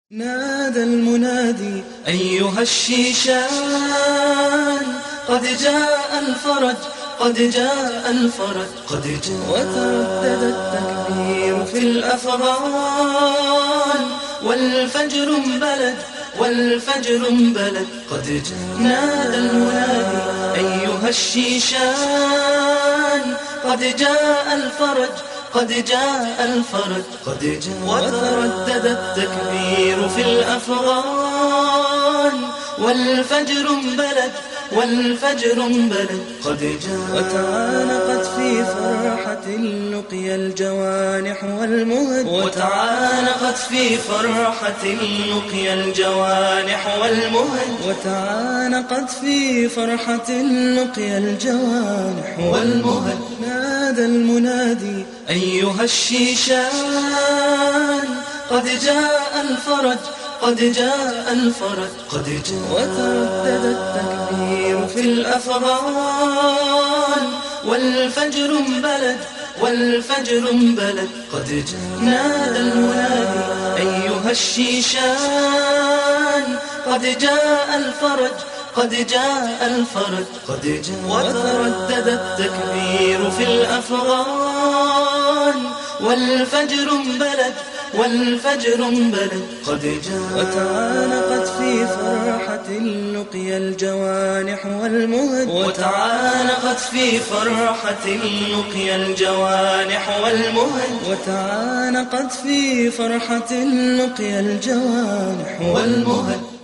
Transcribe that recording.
نادى المنادي أيها الشيشان، قد جاء الفرج، قد جاء الفرج، قد جاء. وتردد التكبير في الأفغان، والفجر انبلد، والفجر انبلد، قد جاء. نادى المنادي أيها الشيشان، قد جاء الفرج، قد جاء الفرج، قد جاء. وتردد التكبير في الأفغان، والفجر انبلد، والفجر انبلد، قد جاء. وتعانقت في فرحة لقي الجوانح والمهد، وتعانقت في فرحة لقي الجوانح والمهد، وتعانقت في فرحة لقي الجوانح والمهد. نادى المنادي أيها الشيشان، قد جاء الفرج، قد جاء الفرج، قد جاء. وتردد التكبير في الأفغان، والفجر انبلد، والفجر انبلد، قد جاء. نادى المنادي أيها الشيشان، قد جاء الفرج، قد جاء الفرج، قد جاء. وتردد التكبير في الأفغان، والفجر انبلد، والفجر انبلد، قد جاء. وتعانقت في فرحة لقي الجوانح والمهد، وتعانقت في فرحة لقي الجوانح والمهد، وتعانقت في فرحة لقي الجوانح والمهد.